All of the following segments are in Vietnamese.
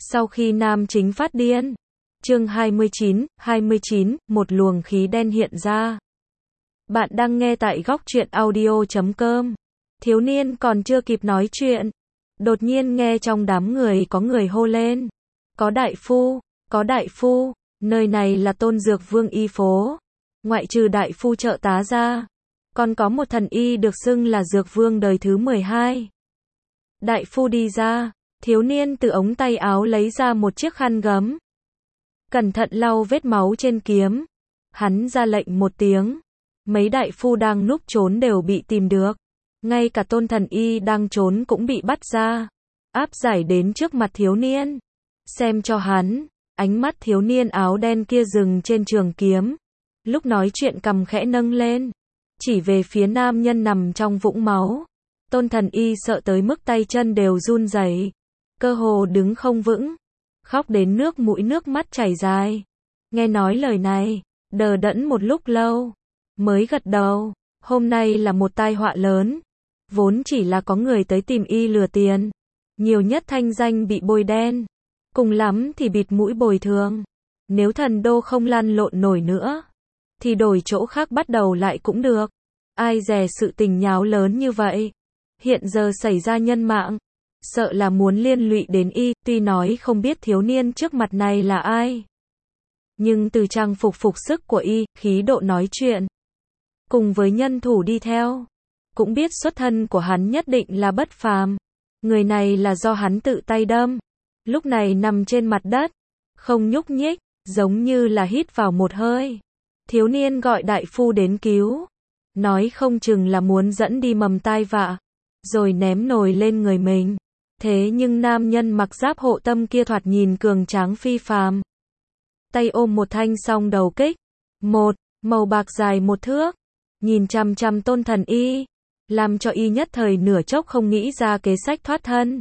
Sau khi nam chính phát điên. Chương 29, một luồng khí đen hiện ra. Bạn đang nghe tại góc truyện audio.com. Thiếu niên còn chưa kịp nói chuyện, đột nhiên nghe trong đám người có người hô lên. Có đại phu, nơi này là Tôn Dược Vương y phố. Ngoại trừ đại phu trợ tá ra, còn có một thần y được xưng là Dược Vương đời thứ 12. Đại phu đi ra, thiếu niên từ ống tay áo lấy ra một chiếc khăn gấm. Cẩn thận lau vết máu trên kiếm. Hắn ra lệnh một tiếng. Mấy đại phu đang núp trốn đều bị tìm được. Ngay cả Tôn thần y đang trốn cũng bị bắt ra. Áp giải đến trước mặt thiếu niên. Xem cho hắn. Ánh mắt thiếu niên áo đen kia dừng trên trường kiếm. Lúc nói chuyện cằm khẽ nâng lên. Chỉ về phía nam nhân nằm trong vũng máu. Tôn thần y sợ tới mức tay chân đều run rẩy, cơ hồ đứng không vững, khóc đến nước mũi nước mắt chảy dài. Nghe nói lời này, đờ đẫn một lúc lâu, mới gật đầu. Hôm nay là một tai họa lớn. Vốn chỉ là có người tới tìm y lừa tiền, nhiều nhất thanh danh bị bôi đen, cùng lắm thì bịt mũi bồi thường. Nếu thần đô không lăn lộn nổi nữa, thì đổi chỗ khác bắt đầu lại cũng được. Ai dè sự tình nháo lớn như vậy. Hiện giờ xảy ra nhân mạng, sợ là muốn liên lụy đến y. Tuy nói không biết thiếu niên trước mặt này là ai, nhưng từ trang phục phục sức của y, khí độ nói chuyện, cùng với nhân thủ đi theo, cũng biết xuất thân của hắn nhất định là bất phàm. Người này là do hắn tự tay đâm, lúc này nằm trên mặt đất, không nhúc nhích, giống như là hít vào một hơi. Thiếu niên gọi đại phu đến cứu, nói không chừng là muốn dẫn đi mầm tai vạ, rồi ném nồi lên người mình. Thế nhưng nam nhân mặc giáp hộ tâm kia thoạt nhìn cường tráng phi phàm. Tay ôm một thanh song đầu kích, màu bạc dài 1 thước, nhìn chằm chằm Tôn thần y, làm cho y nhất thời nửa chốc không nghĩ ra kế sách thoát thân.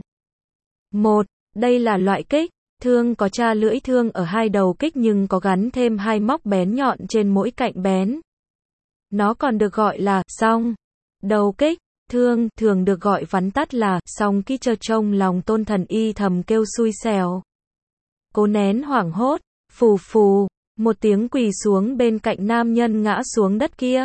Đây là loại kích, thương có tra lưỡi thương ở hai đầu kích nhưng có gắn thêm 2 móc bén nhọn trên mỗi cạnh bén. Nó còn được gọi là song đầu kích. Thương thường được gọi vắn tắt là song kích. Trong lòng Tôn thần y thầm kêu xui xẻo, cố nén hoảng hốt, phù một tiếng quỳ xuống bên cạnh nam nhân ngã xuống đất kia.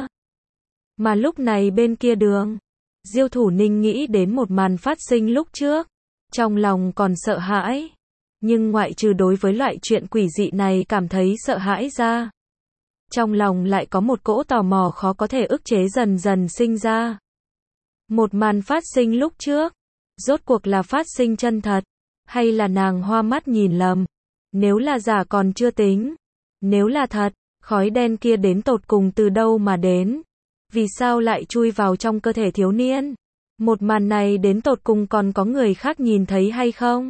Mà lúc này bên kia đường, Diêu Thủ Ninh nghĩ đến một màn phát sinh lúc trước, trong lòng còn sợ hãi, nhưng ngoại trừ đối với loại chuyện quỷ dị này cảm thấy sợ hãi ra, trong lòng lại có một cỗ tò mò khó có thể ức chế dần dần sinh ra. Một màn phát sinh lúc trước, rốt cuộc là phát sinh chân thật, hay là nàng hoa mắt nhìn lầm? Nếu là giả còn chưa tính, nếu là thật, khói đen kia đến tột cùng từ đâu mà đến? Vì sao lại chui vào trong cơ thể thiếu niên? Một màn này đến tột cùng còn có người khác nhìn thấy hay không?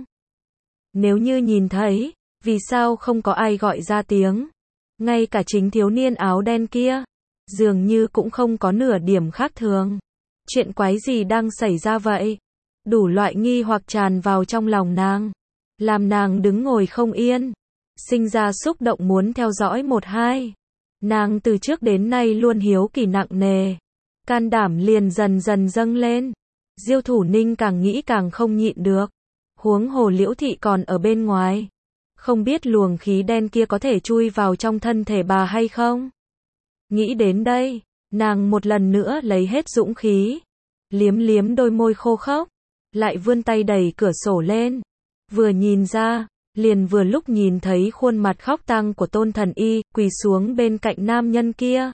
Nếu như nhìn thấy, vì sao không có ai gọi ra tiếng? Ngay cả chính thiếu niên áo đen kia, dường như cũng không có nửa điểm khác thường. Chuyện quái gì đang xảy ra vậy? Đủ loại nghi hoặc tràn vào trong lòng nàng, làm nàng đứng ngồi không yên, sinh ra xúc động muốn theo dõi một hai. Nàng từ trước đến nay luôn hiếu kỳ nặng nề, can đảm liền dần dần dâng lên. Diêu Thủ Ninh càng nghĩ càng không nhịn được, huống hồ Liễu thị còn ở bên ngoài, không biết luồng khí đen kia có thể chui vào trong thân thể bà hay không. Nghĩ đến đây, nàng một lần nữa lấy hết dũng khí, liếm đôi môi khô khốc, lại vươn tay đẩy cửa sổ lên. Vừa nhìn ra, liền vừa lúc nhìn thấy khuôn mặt khóc tang của Tôn thần y, quỳ xuống bên cạnh nam nhân kia.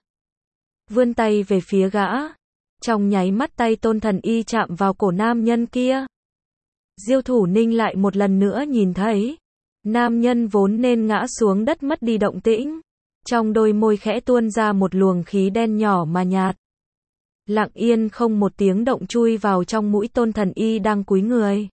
Vươn tay về phía gã. Trong nháy mắt tay Tôn thần y chạm vào cổ nam nhân kia. Diêu Thủ Ninh lại một lần nữa nhìn thấy, nam nhân vốn nên ngã xuống đất mất đi động tĩnh. Trong đôi môi khẽ tuôn ra một luồng khí đen nhỏ mà nhạt. Lặng yên không một tiếng động chui vào trong mũi Tôn thần y đang cúi người.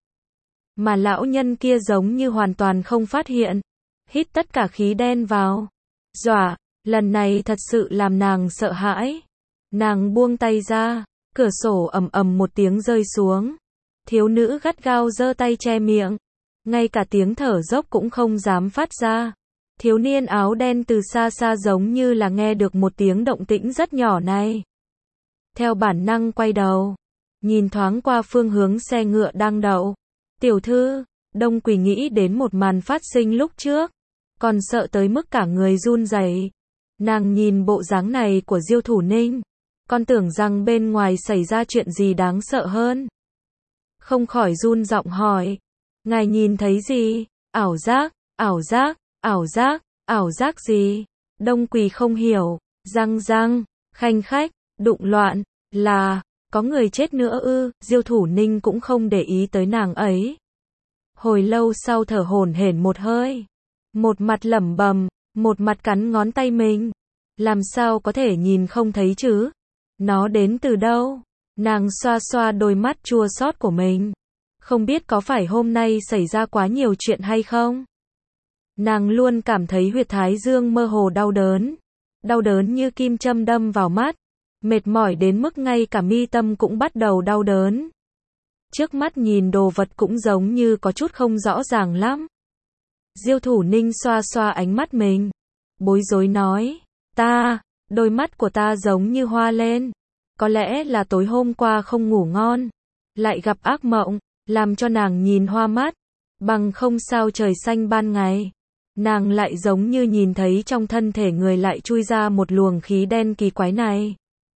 Mà lão nhân kia giống như hoàn toàn không phát hiện. Hít tất cả khí đen vào. Dọa, lần này thật sự làm nàng sợ hãi. Nàng buông tay ra, cửa sổ ầm một tiếng rơi xuống. Thiếu nữ gắt gao giơ tay che miệng. Ngay cả tiếng thở dốc cũng không dám phát ra. Thiếu niên áo đen từ xa xa giống như là nghe được một tiếng động tĩnh rất nhỏ này. Theo bản năng quay đầu, nhìn thoáng qua phương hướng xe ngựa đang đậu. Tiểu thư, Đông Quỳ nghĩ đến một màn phát sinh lúc trước, còn sợ tới mức cả người run rẩy. Nàng nhìn bộ dáng này của Diêu Thủ Ninh, còn tưởng rằng bên ngoài xảy ra chuyện gì đáng sợ hơn. Không khỏi run giọng hỏi, ngài nhìn thấy gì? Ảo giác, ảo giác, ảo giác, ảo giác gì? Đông Quỳ không hiểu, răng, khanh khách, đụng loạn, là, có người chết nữa ư? Diêu Thủ Ninh cũng không để ý tới nàng ấy. Hồi lâu sau thở hổn hển một hơi, một mặt lẩm bẩm, một mặt cắn ngón tay mình. Làm sao có thể nhìn không thấy chứ? Nó đến từ đâu? Nàng xoa xoa đôi mắt chua xót của mình. Không biết có phải hôm nay xảy ra quá nhiều chuyện hay không? Nàng luôn cảm thấy huyệt thái dương mơ hồ đau đớn. Đau đớn như kim châm đâm vào mắt. Mệt mỏi đến mức ngay cả mi tâm cũng bắt đầu đau đớn. Trước mắt nhìn đồ vật cũng giống như có chút không rõ ràng lắm. Diêu Thủ Ninh xoa xoa ánh mắt mình. Bối rối nói, đôi mắt của ta giống như hoa lên. Có lẽ là tối hôm qua không ngủ ngon, lại gặp ác mộng, làm cho nàng nhìn hoa mắt. Bằng không sao trời xanh ban ngày, nàng lại giống như nhìn thấy trong thân thể người lại chui ra một luồng khí đen kỳ quái này.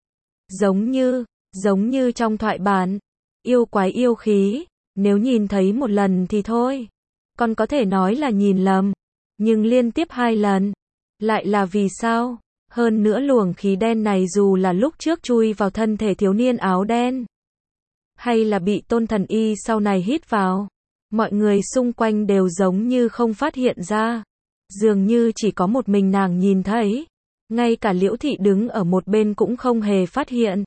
Giống như trong thoại bản, yêu quái yêu khí, nếu nhìn thấy một lần thì thôi, còn có thể nói là nhìn lầm, nhưng liên tiếp 2 lần, lại là vì sao? Hơn nữa luồng khí đen này dù là lúc trước chui vào thân thể thiếu niên áo đen, hay là bị Tôn Thần Y sau này hít vào, mọi người xung quanh đều giống như không phát hiện ra. Dường như chỉ có một mình nàng nhìn thấy. Ngay cả Liễu Thị đứng ở một bên cũng không hề phát hiện.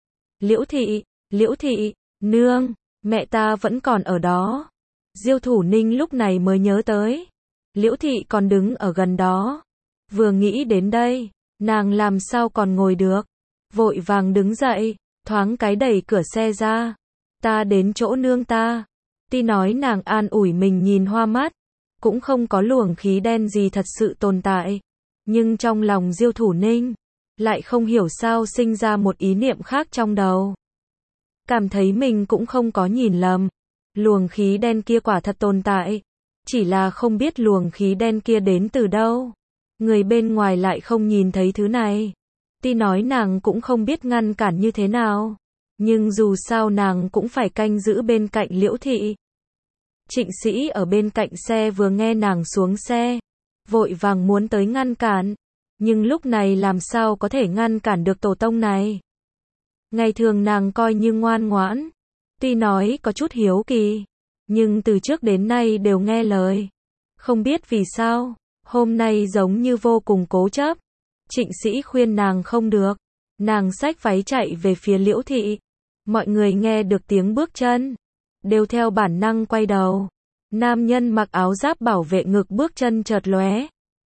Liễu Thị, nương, mẹ ta vẫn còn ở đó. Diêu Thủ Ninh lúc này mới nhớ tới. Liễu Thị còn đứng ở gần đó. Vừa nghĩ đến đây, nàng làm sao còn ngồi được. Vội vàng đứng dậy, thoáng cái đẩy cửa xe ra. Ta đến chỗ nương ta. Tuy nói nàng an ủi mình nhìn hoa mắt, cũng không có luồng khí đen gì thật sự tồn tại. Nhưng trong lòng Diêu Thủ Ninh, lại không hiểu sao sinh ra một ý niệm khác trong đầu. Cảm thấy mình cũng không có nhìn lầm. Luồng khí đen kia quả thật tồn tại. Chỉ là không biết luồng khí đen kia đến từ đâu. Người bên ngoài lại không nhìn thấy thứ này. Tuy nói nàng cũng không biết ngăn cản như thế nào. Nhưng dù sao nàng cũng phải canh giữ bên cạnh Liễu Thị. Trịnh Sĩ ở bên cạnh xe vừa nghe nàng xuống xe, vội vàng muốn tới ngăn cản. Nhưng lúc này làm sao có thể ngăn cản được tổ tông này. Ngày thường nàng coi như ngoan ngoãn. Tuy nói có chút hiếu kỳ, nhưng từ trước đến nay đều nghe lời. Không biết vì sao, hôm nay giống như vô cùng cố chấp. Trịnh Sĩ khuyên nàng không được. Nàng xách váy chạy về phía Liễu Thị. Mọi người nghe được tiếng bước chân, đều theo bản năng quay đầu. Nam nhân mặc áo giáp bảo vệ ngực bước chân chợt lóe.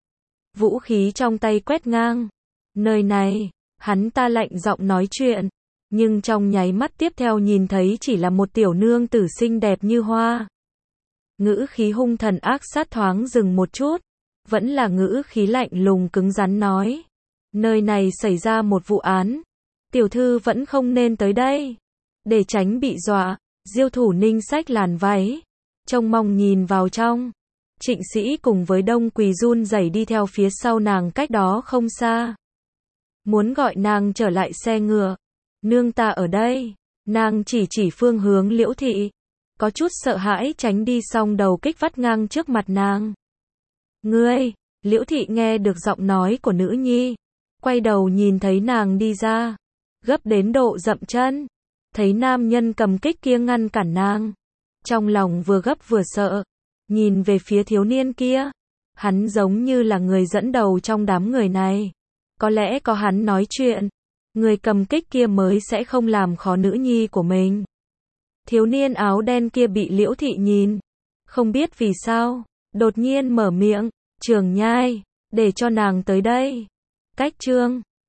Vũ khí trong tay quét ngang. Nơi này, hắn ta lạnh giọng nói chuyện. Nhưng trong nháy mắt tiếp theo nhìn thấy chỉ là một tiểu nương tử xinh đẹp như hoa. Ngữ khí hung thần ác sát thoáng dừng một chút. Vẫn là ngữ khí lạnh lùng cứng rắn nói. Nơi này xảy ra một vụ án. Tiểu thư vẫn không nên tới đây. Để tránh bị dọa, Diêu Thủ Ninh xách làn váy, trông mong nhìn vào trong. Trịnh Sĩ cùng với Đông Quỳ run rẩy đi theo phía sau nàng cách đó không xa. Muốn gọi nàng trở lại xe ngựa. Nương ta ở đây. Nàng chỉ phương hướng Liễu Thị. Có chút sợ hãi tránh đi xong đầu kích vắt ngang trước mặt nàng. Ngươi, Liễu Thị nghe được giọng nói của nữ nhi. Quay đầu nhìn thấy nàng đi ra. Gấp đến độ dậm chân. Thấy nam nhân cầm kích kia ngăn cản nàng. Trong lòng vừa gấp vừa sợ. Nhìn về phía thiếu niên kia. Hắn giống như là người dẫn đầu trong đám người này. Có lẽ có hắn nói chuyện. Người cầm kích kia mới sẽ không làm khó nữ nhi của mình. Thiếu niên áo đen kia bị Liễu Thị nhìn. Không biết vì sao. Đột nhiên mở miệng. Trường Nhai. Để cho nàng tới đây. Cách chương